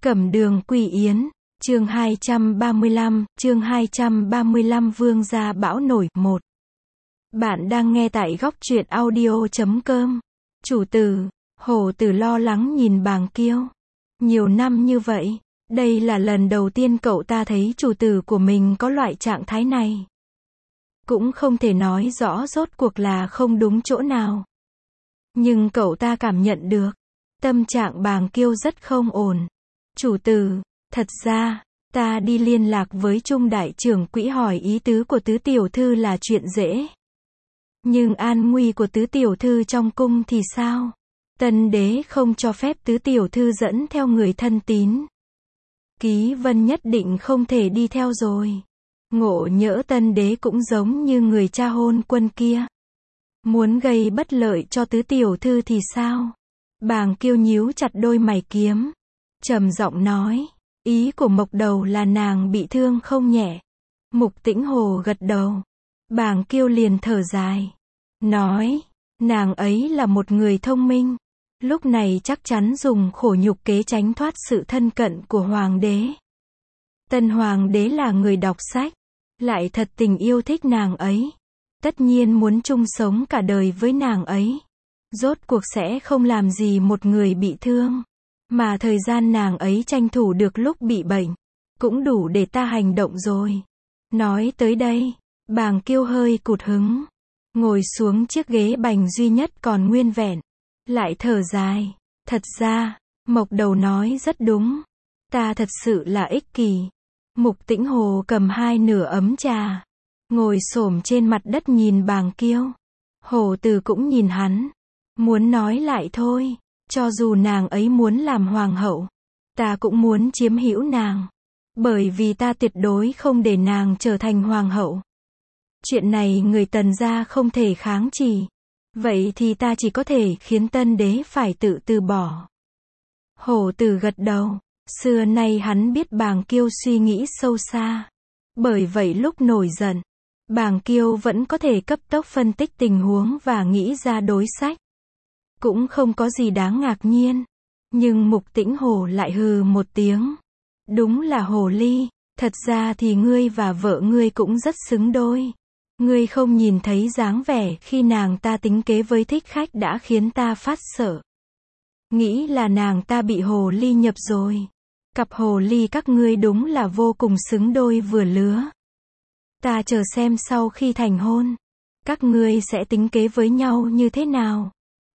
Cẩm Đường Quỳ Yến, chương 235, Vương gia bão nổi, 1. Bạn đang nghe tại góc truyện audio.com. Chủ tử, Hổ Tử lo lắng nhìn Bàng Kiêu. Nhiều năm như vậy, đây là lần đầu tiên cậu ta thấy chủ tử của mình có loại trạng thái này. Cũng không thể nói rõ rốt cuộc là không đúng chỗ nào. Nhưng cậu ta cảm nhận được, tâm trạng Bàng Kiêu rất không ổn. Chủ tử, thật ra, ta đi liên lạc với Trung đại trưởng quỹ hỏi ý tứ của tứ tiểu thư là chuyện dễ. Nhưng an nguy của tứ tiểu thư trong cung thì sao? Tân đế không cho phép tứ tiểu thư dẫn theo người thân tín. Ký Vân nhất định không thể đi theo rồi. Ngộ nhỡ tân đế cũng giống như người cha hôn quân kia. Muốn gây bất lợi cho tứ tiểu thư thì sao? Bàng Kiêu nhíu chặt đôi mày kiếm. Trầm giọng nói, ý của Mộc Đầu là nàng bị thương không nhẹ. Mục Tĩnh Hồ gật đầu. Bàng Kiêu liền thở dài. Nói, nàng ấy là một người thông minh. Lúc này chắc chắn dùng khổ nhục kế tránh thoát sự thân cận của hoàng đế. Tân hoàng đế là người đọc sách, lại thật tình yêu thích nàng ấy. Tất nhiên muốn chung sống cả đời với nàng ấy. Rốt cuộc sẽ không làm gì một người bị thương. Mà thời gian nàng ấy tranh thủ được lúc bị bệnh, cũng đủ để ta hành động rồi. Nói tới đây, Bàng Kiêu hơi cụt hứng. Ngồi xuống chiếc ghế bành duy nhất còn nguyên vẹn. Lại thở dài. Thật ra, Mộc Đầu nói rất đúng. Ta thật sự là ích kỷ. Mục Tĩnh Hồ cầm hai nửa ấm trà. Ngồi xổm trên mặt đất nhìn Bàng Kiêu. Hồ Từ cũng nhìn hắn. Muốn nói lại thôi. Cho dù nàng ấy muốn làm hoàng hậu, ta cũng muốn chiếm hữu nàng. Bởi vì ta tuyệt đối không để nàng trở thành hoàng hậu. Chuyện này người Tần gia không thể kháng chỉ. Vậy thì ta chỉ có thể khiến tân đế phải tự từ bỏ. Hổ Tử gật đầu. Xưa nay hắn biết Bàng Kiêu suy nghĩ sâu xa. Bởi vậy lúc nổi giận, Bàng Kiêu vẫn có thể cấp tốc phân tích tình huống và nghĩ ra đối sách. Cũng không có gì đáng ngạc nhiên. Nhưng Mục Tĩnh Hồ lại hừ một tiếng. Đúng là hồ ly. Thật ra thì ngươi và vợ ngươi cũng rất xứng đôi. Ngươi không nhìn thấy dáng vẻ khi nàng ta tính kế với thích khách đã khiến ta phát sợ. Nghĩ là nàng ta bị hồ ly nhập rồi. Cặp hồ ly các ngươi đúng là vô cùng xứng đôi vừa lứa. Ta chờ xem sau khi thành hôn, các ngươi sẽ tính kế với nhau như thế nào.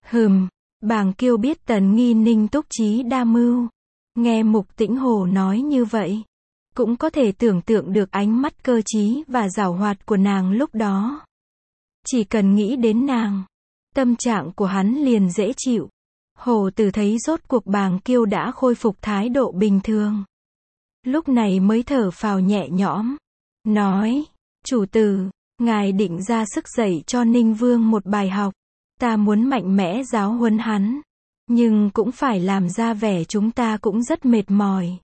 Bàng Kiêu biết Tần Nghi Ninh túc trí đa mưu. Nghe Mục Tĩnh Hồ nói như vậy, cũng có thể tưởng tượng được ánh mắt cơ trí và giảo hoạt của nàng lúc đó. Chỉ cần nghĩ đến nàng, tâm trạng của hắn liền dễ chịu. Hồ Tử thấy rốt cuộc Bàng Kiêu đã khôi phục thái độ bình thường. Lúc này mới thở phào nhẹ nhõm. Nói, chủ tử, ngài định ra sức dạy cho Ninh Vương một bài học. Ta muốn mạnh mẽ giáo huấn hắn. Nhưng cũng phải làm ra vẻ chúng ta cũng rất mệt mỏi.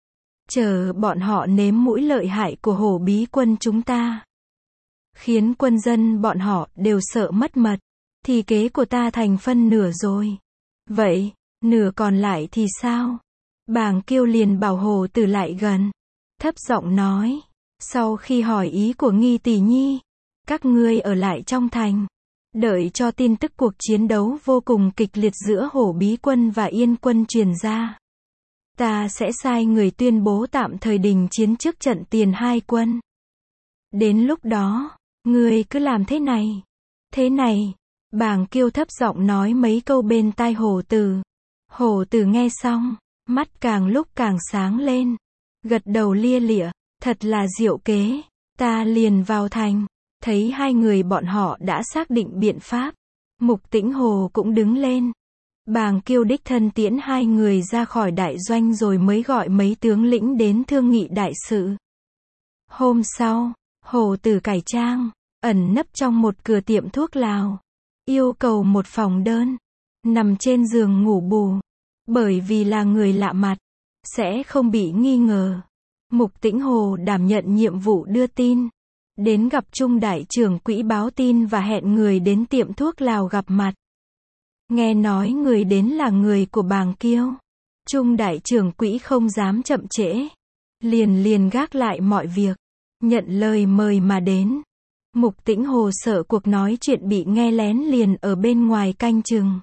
Chờ bọn họ nếm mũi lợi hại của Hổ Bí quân chúng ta. Khiến quân dân bọn họ đều sợ mất mật. Thì kế của ta thành phân nửa rồi. Vậy, nửa còn lại thì sao? Bàng Kiêu liền bảo Hồ Tử lại gần. Thấp giọng nói. Sau khi hỏi ý của Nghi tỷ nhi, các ngươi ở lại trong thành. Đợi cho tin tức cuộc chiến đấu vô cùng kịch liệt giữa Hổ Bí quân và Yên quân truyền ra. Ta sẽ sai người tuyên bố tạm thời đình chiến trước trận tiền hai quân. Đến lúc đó, ngươi cứ làm thế này. Thế này, Bàng Kiêu thấp giọng nói mấy câu bên tai Hổ Tử. Hổ Tử nghe xong, mắt càng lúc càng sáng lên. Gật đầu lia lịa, thật là diệu kế. Ta liền vào thành. Thấy hai người bọn họ đã xác định biện pháp. Mục Tĩnh Hồ cũng đứng lên. Bàng Kiêu đích thân tiễn hai người ra khỏi đại doanh rồi mới gọi mấy tướng lĩnh đến thương nghị đại sự. Hôm sau, Hồ Tử cải trang, ẩn nấp trong một cửa tiệm thuốc lào. Yêu cầu một phòng đơn. Nằm trên giường ngủ bù. Bởi vì là người lạ mặt, sẽ không bị nghi ngờ. Mục Tĩnh Hồ đảm nhận nhiệm vụ đưa tin. Đến gặp Trung đại trưởng quỹ báo tin và hẹn người đến tiệm thuốc lào gặp mặt. Nghe nói người đến là người của Bàng Kiêu. Trung đại trưởng quỹ không dám chậm trễ. Liền gác lại mọi việc. Nhận lời mời mà đến. Mục Tĩnh Hồ sợ cuộc nói chuyện bị nghe lén liền ở bên ngoài canh chừng.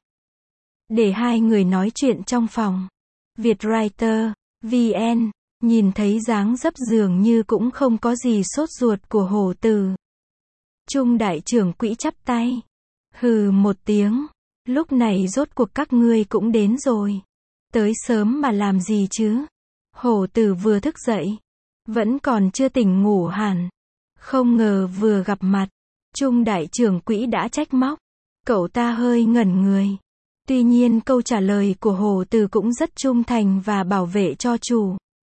Để hai người nói chuyện trong phòng. Vietwriter, VN, nhìn thấy dáng dấp dường như cũng không có gì sốt ruột của Hồ Từ. Trung đại trưởng quỹ chắp tay. Hừ một tiếng. Lúc này rốt cuộc các ngươi cũng đến rồi. Tới sớm mà làm gì chứ? Hồ Từ vừa thức dậy. Vẫn còn chưa tỉnh ngủ hẳn. Không ngờ vừa gặp mặt. Trung đại trưởng quỹ đã trách móc. Cậu ta hơi ngẩn người. Tuy nhiên câu trả lời của Hồ Từ cũng rất trung thành và bảo vệ cho chủ.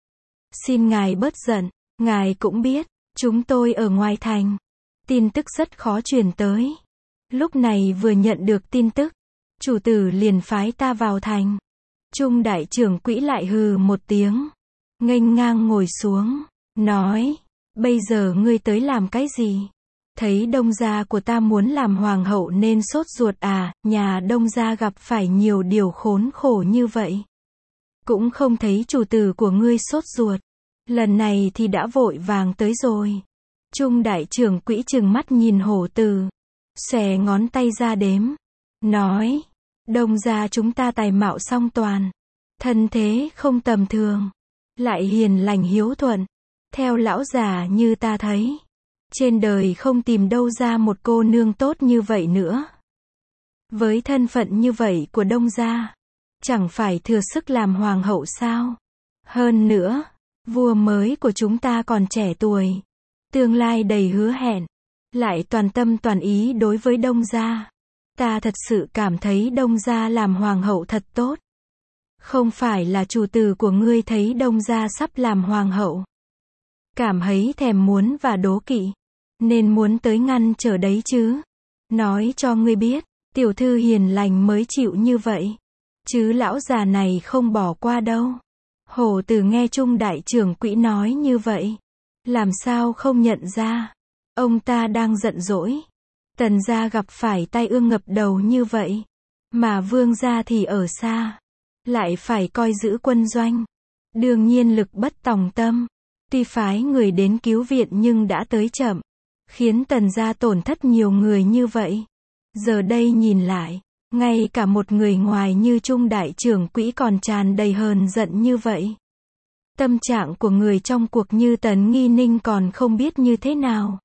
Xin ngài bớt giận. Ngài cũng biết. Chúng tôi ở ngoài thành. Tin tức rất khó truyền tới. Lúc này vừa nhận được tin tức. Chủ tử liền phái ta vào thành. Trung đại trưởng quỹ lại hừ một tiếng. Nghênh ngang ngồi xuống. Nói. Bây giờ ngươi tới làm cái gì? Thấy Đông gia của ta muốn làm hoàng hậu nên sốt ruột à? Nhà Đông gia gặp phải nhiều điều khốn khổ như vậy. Cũng không thấy chủ tử của ngươi sốt ruột. Lần này thì đã vội vàng tới rồi. Trung đại trưởng quỹ trừng mắt nhìn Hổ Từ. Xòe ngón tay ra đếm. Nói. Đông gia chúng ta tài mạo song toàn. Thân thế không tầm thường. Lại hiền lành hiếu thuận. Theo lão già như ta thấy. Trên đời không tìm đâu ra một cô nương tốt như vậy nữa. Với thân phận như vậy của Đông gia. Chẳng phải thừa sức làm hoàng hậu sao? Hơn nữa. Vua mới của chúng ta còn trẻ tuổi. Tương lai đầy hứa hẹn. Lại toàn tâm toàn ý đối với Đông gia. Ta thật sự cảm thấy Đông gia làm hoàng hậu thật tốt. Không phải là chủ tử của ngươi thấy Đông gia sắp làm hoàng hậu. Cảm thấy thèm muốn và đố kỵ. Nên muốn tới ngăn trở đấy chứ. Nói cho ngươi biết, tiểu thư hiền lành mới chịu như vậy. Chứ lão già này không bỏ qua đâu. Hổ Từ nghe Trung đại trưởng quỹ nói như vậy. Làm sao không nhận ra. Ông ta đang giận dỗi. Tần gia gặp phải tai ương ngập đầu như vậy. Mà Vương gia thì ở xa. Lại phải coi giữ quân doanh. Đương nhiên lực bất tòng tâm. Tuy phái người đến cứu viện nhưng đã tới chậm. Khiến Tần gia tổn thất nhiều người như vậy. Giờ đây nhìn lại. Ngay cả một người ngoài như Trung đại trưởng quỹ còn tràn đầy hờn giận như vậy. Tâm trạng của người trong cuộc như Tấn Nghi Ninh còn không biết như thế nào.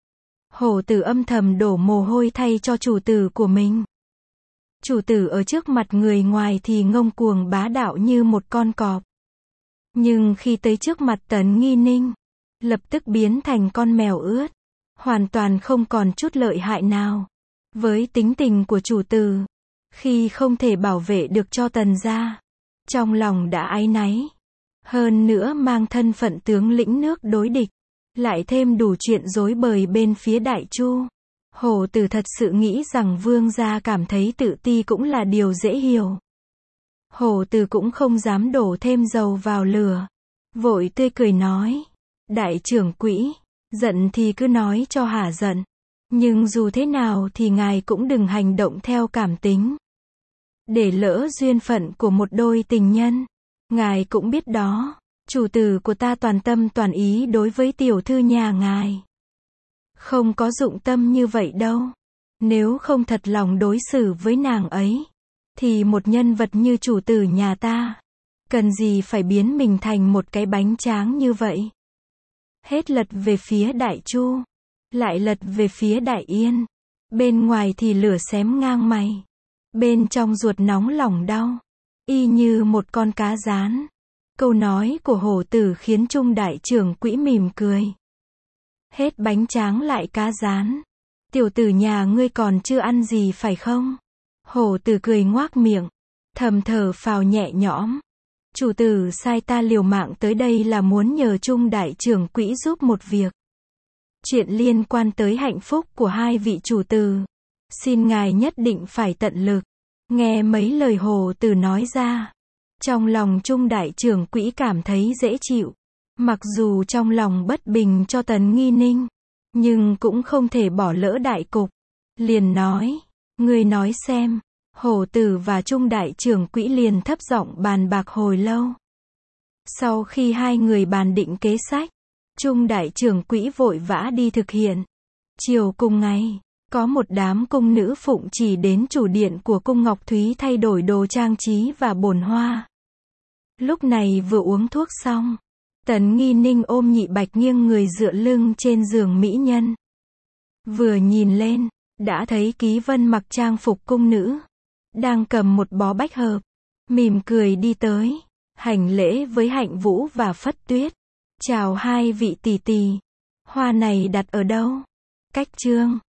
Hổ Từ âm thầm đổ mồ hôi thay cho chủ tử của mình. Chủ tử ở trước mặt người ngoài thì ngông cuồng bá đạo như một con cọp. Nhưng khi tới trước mặt Tấn Nghi Ninh, lập tức biến thành con mèo ướt. Hoàn toàn không còn chút lợi hại nào. Với tính tình của chủ tử, khi không thể bảo vệ được cho Tần gia, trong lòng đã áy náy. Hơn nữa mang thân phận tướng lĩnh nước đối địch. Lại thêm đủ chuyện rối bời bên phía Đại Chu. Hổ Từ thật sự nghĩ rằng Vương gia cảm thấy tự ti cũng là điều dễ hiểu. Hổ Từ cũng không dám đổ thêm dầu vào lửa. Vội tươi cười nói. Đại trưởng quỹ, giận thì cứ nói cho hả giận. Nhưng dù thế nào thì ngài cũng đừng hành động theo cảm tính. Để lỡ duyên phận của một đôi tình nhân. Ngài cũng biết đó. Chủ tử của ta toàn tâm toàn ý đối với tiểu thư nhà ngài. Không có dụng tâm như vậy đâu. Nếu không thật lòng đối xử với nàng ấy, thì một nhân vật như chủ tử nhà ta, cần gì phải biến mình thành một cái bánh tráng như vậy. Hết lật về phía Đại Chu, lại lật về phía Đại Yên. Bên ngoài thì lửa xém ngang mày. Bên trong ruột nóng lòng đau. Y như một con cá rán. Câu nói của Hổ Tử khiến Trung đại trưởng quỹ mỉm cười. Hết bánh tráng lại cá rán. Tiểu tử nhà ngươi còn chưa ăn gì phải không? Hổ Tử cười ngoác miệng. Thầm thở phào nhẹ nhõm. Chủ tử sai ta liều mạng tới đây là muốn nhờ Trung đại trưởng quỹ giúp một việc. Chuyện liên quan tới hạnh phúc của hai vị chủ tử. Xin ngài nhất định phải tận lực. Nghe mấy lời Hổ Tử nói ra. Trong lòng Trung đại trưởng quỹ cảm thấy dễ chịu. Mặc dù trong lòng bất bình cho Tấn Nghi Ninh. Nhưng cũng không thể bỏ lỡ đại cục. Liền nói. Ngươi nói xem. Hổ Tử và Trung đại trưởng quỹ liền thấp giọng bàn bạc hồi lâu. Sau khi hai người bàn định kế sách, Trung đại trưởng quỹ vội vã đi thực hiện. Chiều cùng ngày, có một đám cung nữ phụng chỉ đến chủ điện của cung Ngọc Thúy thay đổi đồ trang trí và bồn hoa. Lúc này vừa uống thuốc xong, Tần Nghi Ninh ôm Nhị Bạch nghiêng người dựa lưng trên giường mỹ nhân. Vừa nhìn lên, đã thấy Ký Vân mặc trang phục cung nữ, đang cầm một bó bách hợp, mỉm cười đi tới, hành lễ với Hạnh Vũ và Phất Tuyết. Chào hai vị tỷ tỷ, hoa này đặt ở đâu? Cách Trương.